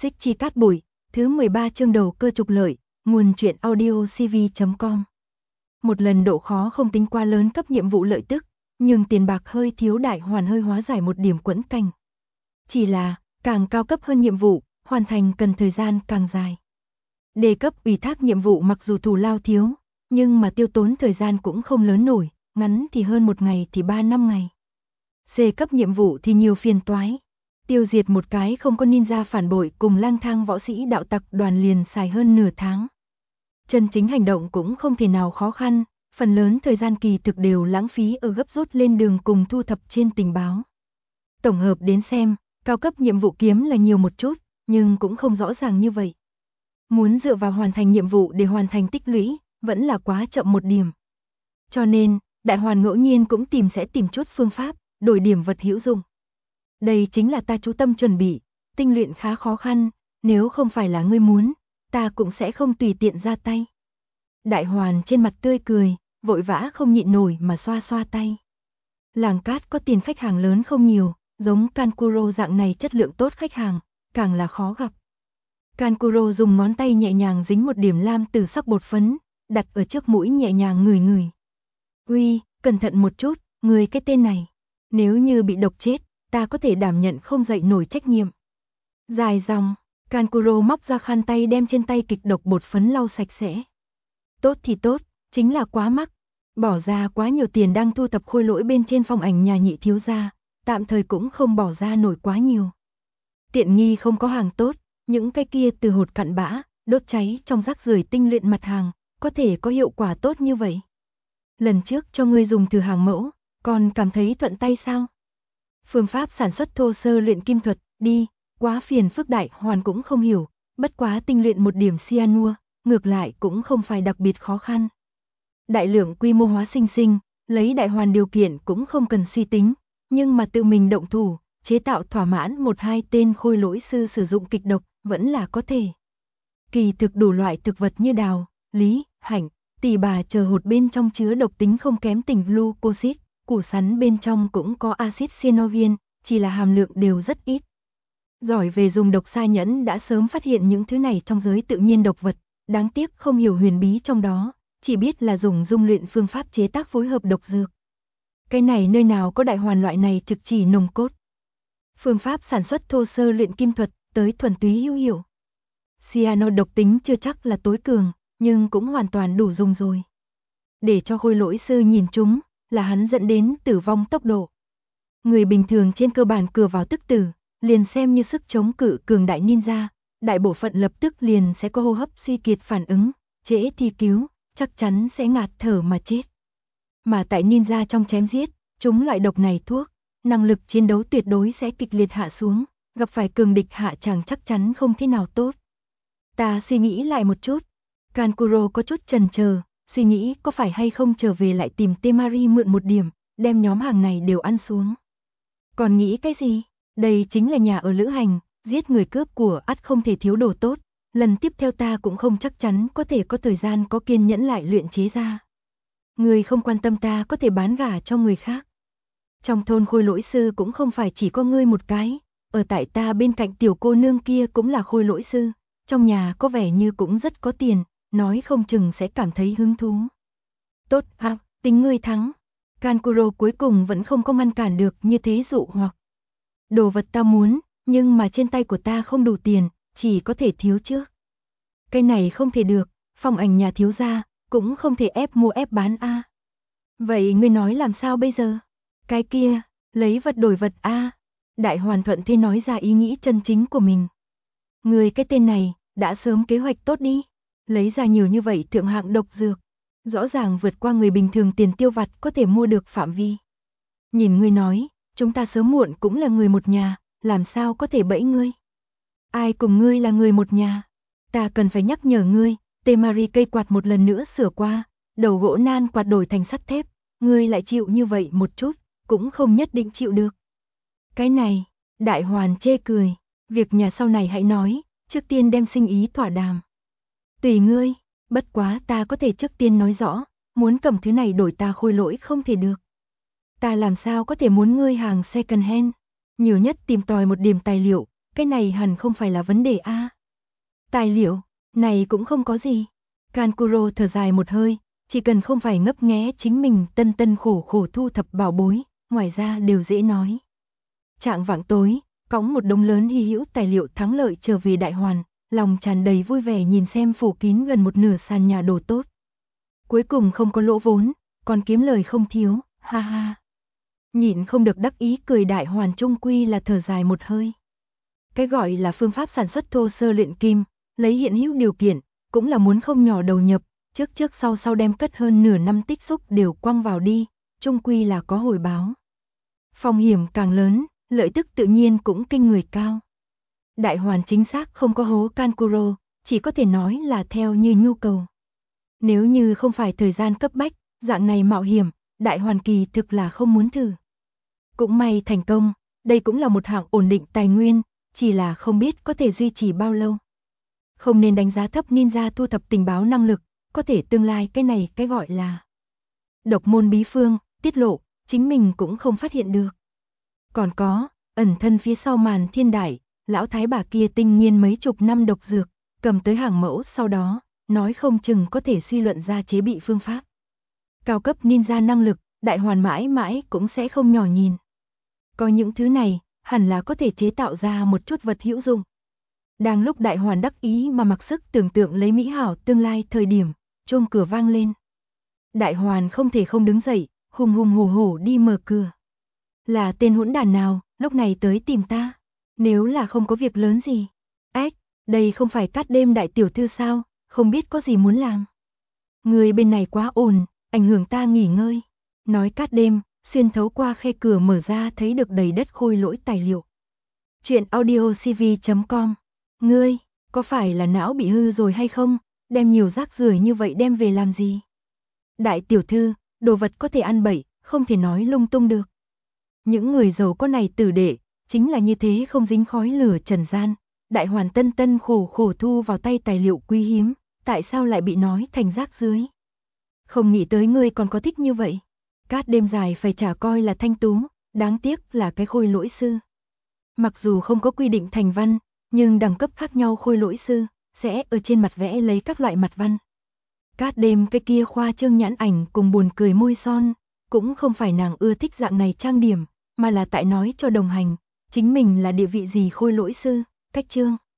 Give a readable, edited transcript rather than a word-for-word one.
Xích chi cát bụi, thứ 13 chương đầu cơ trục lợi, nguồn truyện audio cv.com. Một lần độ khó không tính quá lớn cấp nhiệm vụ lợi tức, nhưng tiền bạc hơi thiếu Đại Hoàn hơi hóa giải một điểm quẫn canh. Chỉ là, càng cao cấp hơn nhiệm vụ, hoàn thành cần thời gian càng dài. Đề cấp ủy thác nhiệm vụ mặc dù thù lao thiếu, nhưng mà tiêu tốn thời gian cũng không lớn nổi, ngắn thì hơn 1 ngày thì 3 năm ngày. C cấp nhiệm vụ thì nhiều phiền toái. Tiêu diệt một cái không có ninja phản bội cùng lang thang võ sĩ đạo tặc đoàn liền xài hơn nửa tháng. Chân chính hành động cũng không thể nào khó khăn, phần lớn thời gian kỳ thực đều lãng phí ở gấp rút lên đường cùng thu thập trên tình báo. Tổng hợp đến xem, cao cấp nhiệm vụ kiếm là nhiều một chút, nhưng cũng không rõ ràng như vậy. Muốn dựa vào hoàn thành nhiệm vụ để hoàn thành tích lũy, vẫn là quá chậm một điểm. Cho nên, Đại Hoàn ngẫu nhiên cũng sẽ tìm chút phương pháp, đổi điểm vật hữu dụng. Đây chính là ta chú tâm chuẩn bị, tinh luyện khá khó khăn, nếu không phải là ngươi muốn, ta cũng sẽ không tùy tiện ra tay. Đại Hoàn trên mặt tươi cười, vội vã không nhịn nổi mà xoa xoa tay. Làng cát có tiền khách hàng lớn không nhiều, giống Kankuro dạng này chất lượng tốt khách hàng, càng là khó gặp. Kankuro dùng ngón tay nhẹ nhàng dính một điểm lam từ sắc bột phấn, đặt ở trước mũi nhẹ nhàng ngửi ngửi. Uy, cẩn thận một chút, người cái tên này, nếu như bị độc chết, ta có thể đảm nhận không dậy nổi trách nhiệm. Dài dòng, Kankuro móc ra khăn tay đem trên tay kịch độc bột phấn lau sạch sẽ. Tốt thì tốt, chính là quá mắc. Bỏ ra quá nhiều tiền đang thu thập khôi lỗi bên trên phong ảnh nhà Nhị thiếu gia, tạm thời cũng không bỏ ra nổi quá nhiều. Tiện nghi không có hàng tốt, những cái kia từ hột cặn bã, đốt cháy trong rác rưởi tinh luyện mặt hàng, có thể có hiệu quả tốt như vậy. Lần trước cho ngươi dùng thử hàng mẫu, còn cảm thấy thuận tay sao? Phương pháp sản xuất thô sơ luyện kim thuật, đi, quá phiền phức Đại Hoàn cũng không hiểu, bất quá tinh luyện một điểm cyanua, ngược lại cũng không phải đặc biệt khó khăn. Đại lượng quy mô hóa sinh sinh, lấy Đại Hoàn điều kiện cũng không cần suy tính, nhưng mà tự mình động thủ, chế tạo thỏa mãn 1-2 tên khôi lỗi sư sử dụng kịch độc, vẫn là có thể. Kỳ thực đủ loại thực vật như đào, lý, hạnh, tỳ bà chờ hột bên trong chứa độc tính không kém tình glucosid, củ sắn bên trong cũng có axit cyanogen, chỉ là hàm lượng đều rất ít. Giỏi về dùng độc sa nhẫn đã sớm phát hiện những thứ này trong giới tự nhiên độc vật, đáng tiếc không hiểu huyền bí trong đó, chỉ biết là dùng dung luyện phương pháp chế tác phối hợp độc dược. Cái này nơi nào có Đại Hoàn loại này trực chỉ nồng cốt. Phương pháp sản xuất thô sơ luyện kim thuật, tới thuần túy hữu hiệu. Cyano độc tính chưa chắc là tối cường, nhưng cũng hoàn toàn đủ dùng rồi. Để cho khôi lỗi sư nhìn chúng, là hắn dẫn đến tử vong tốc độ. Người bình thường trên cơ bản cửa vào tức tử, liền xem như sức chống cự cường đại ninja, đại bộ phận lập tức liền sẽ có hô hấp suy kiệt phản ứng, trễ thì cứu, chắc chắn sẽ ngạt thở mà chết. Mà tại ninja trong chém giết, chúng loại độc này thuốc, năng lực chiến đấu tuyệt đối sẽ kịch liệt hạ xuống, gặp phải cường địch hạ chàng chắc chắn không thế nào tốt. Ta suy nghĩ lại một chút, Kankuro có chút chần chờ, suy nghĩ có phải hay không trở về lại tìm Temari mượn một điểm, đem nhóm hàng này đều ăn xuống. Còn nghĩ cái gì? Đây chính là nhà ở lữ hành, giết người cướp của ắt không thể thiếu đồ tốt, lần tiếp theo ta cũng không chắc chắn có thể có thời gian có kiên nhẫn lại luyện chế ra. Người không quan tâm ta có thể bán gả cho người khác. Trong thôn khôi lỗi sư cũng không phải chỉ có ngươi một cái, ở tại ta bên cạnh tiểu cô nương kia cũng là khôi lỗi sư, trong nhà có vẻ như cũng rất có tiền, nói không chừng sẽ cảm thấy hứng thú. Tốt ha, tính ngươi thắng. Kankuro cuối cùng vẫn không có ngăn cản được như thế dụ hoặc. Đồ vật ta muốn, nhưng mà trên tay của ta không đủ tiền, chỉ có thể thiếu trước. Cái này không thể được, phong ảnh nhà thiếu gia, cũng không thể ép mua ép bán a. Vậy ngươi nói làm sao bây giờ? Cái kia, lấy vật đổi vật a. Đại Hoàn thuận thế nói ra ý nghĩ chân chính của mình. Người cái tên này, đã sớm kế hoạch tốt đi. Lấy ra nhiều như vậy thượng hạng độc dược. Rõ ràng vượt qua người bình thường tiền tiêu vặt có thể mua được phạm vi. Nhìn ngươi nói, chúng ta sớm muộn cũng là người một nhà, làm sao có thể bẫy ngươi? Ai cùng ngươi là người một nhà? Ta cần phải nhắc nhở ngươi, Temari cây quạt một lần nữa sửa qua, đầu gỗ nan quạt đổi thành sắt thép, ngươi lại chịu như vậy một chút, cũng không nhất định chịu được. Cái này, Đại Hoàn chê cười, việc nhà sau này hãy nói, trước tiên đem sinh ý thỏa đàm. Tùy ngươi, bất quá ta có thể trước tiên nói rõ, muốn cầm thứ này đổi ta khôi lỗi không thể được. Ta làm sao có thể muốn ngươi hàng second hand, nhiều nhất tìm tòi một điểm tài liệu, cái này hẳn không phải là vấn đề a. Tài liệu, này cũng không có gì. Kankuro thở dài một hơi, chỉ cần không phải ngấp nghé chính mình tân tân khổ khổ thu thập bảo bối, ngoài ra đều dễ nói. Trạng vạng tối, cõng một đống lớn hy hữu tài liệu thắng lợi trở về Đại Hoàn, lòng tràn đầy vui vẻ nhìn xem phủ kín gần một nửa sàn nhà đồ tốt. Cuối cùng không có lỗ vốn, còn kiếm lời không thiếu, ha ha. Nhịn không được đắc ý cười Đại Hoàn trung quy là thở dài một hơi. Cái gọi là phương pháp sản xuất thô sơ luyện kim, lấy hiện hữu điều kiện, cũng là muốn không nhỏ đầu nhập, trước sau đem cất hơn nửa năm tích xúc đều quăng vào đi, trung quy là có hồi báo. Phong hiểm càng lớn, lợi tức tự nhiên cũng kinh người cao. Đại Hoàn chính xác không có hố Kankuro, chỉ có thể nói là theo như nhu cầu. Nếu như không phải thời gian cấp bách, dạng này mạo hiểm, Đại Hoàn kỳ thực là không muốn thử. Cũng may thành công, đây cũng là một hạng ổn định tài nguyên, chỉ là không biết có thể duy trì bao lâu. Không nên đánh giá thấp ninja thu thập tình báo năng lực, có thể tương lai cái này cái gọi là độc môn bí phương, tiết lộ, chính mình cũng không phát hiện được. Còn có, ẩn thân phía sau màn thiên đại, lão thái bà kia tinh nghiên mấy chục năm độc dược, cầm tới hàng mẫu sau đó, nói không chừng có thể suy luận ra chế bị phương pháp. Cao cấp ninja năng lực, Đại Hoàn mãi mãi cũng sẽ không nhỏ nhìn. Có những thứ này, hẳn là có thể chế tạo ra một chút vật hữu dụng. Đang lúc Đại Hoàn đắc ý mà mặc sức tưởng tượng lấy mỹ hảo tương lai thời điểm, chuông cửa vang lên. Đại Hoàn không thể không đứng dậy, hùng hùng hổ hổ đi mở cửa. Là tên hỗn đản nào, lúc này tới tìm ta? Nếu là không có việc lớn gì. Ếch, đây không phải Cát Đêm đại tiểu thư sao, không biết có gì muốn làm. Người bên này quá ồn, ảnh hưởng ta nghỉ ngơi. Nói Cát Đêm, xuyên thấu qua khe cửa mở ra thấy được đầy đất khôi lỗi tài liệu. Chuyện audiocv.com. Ngươi, có phải là não bị hư rồi hay không, đem nhiều rác rưởi như vậy đem về làm gì? Đại tiểu thư, đồ vật có thể ăn bậy, không thể nói lung tung được. Những người giàu có này tử đệ, chính là như thế không dính khói lửa trần gian. Đại Hoàn tân tân khổ khổ thu vào tay tài liệu quý hiếm, tại sao lại bị nói thành rác rưởi? Không nghĩ tới ngươi còn có thích như vậy. Cát Đêm dài phải trả coi là thanh tú, đáng tiếc là cái khôi lỗi sư. Mặc dù không có quy định thành văn, nhưng đẳng cấp khác nhau khôi lỗi sư, sẽ ở trên mặt vẽ lấy các loại mặt văn. Cát Đêm cái kia khoa trương nhãn ảnh cùng buồn cười môi son, cũng không phải nàng ưa thích dạng này trang điểm, mà là tại nói cho đồng hành, chính mình là địa vị gì khôi lỗi sư, cách trương.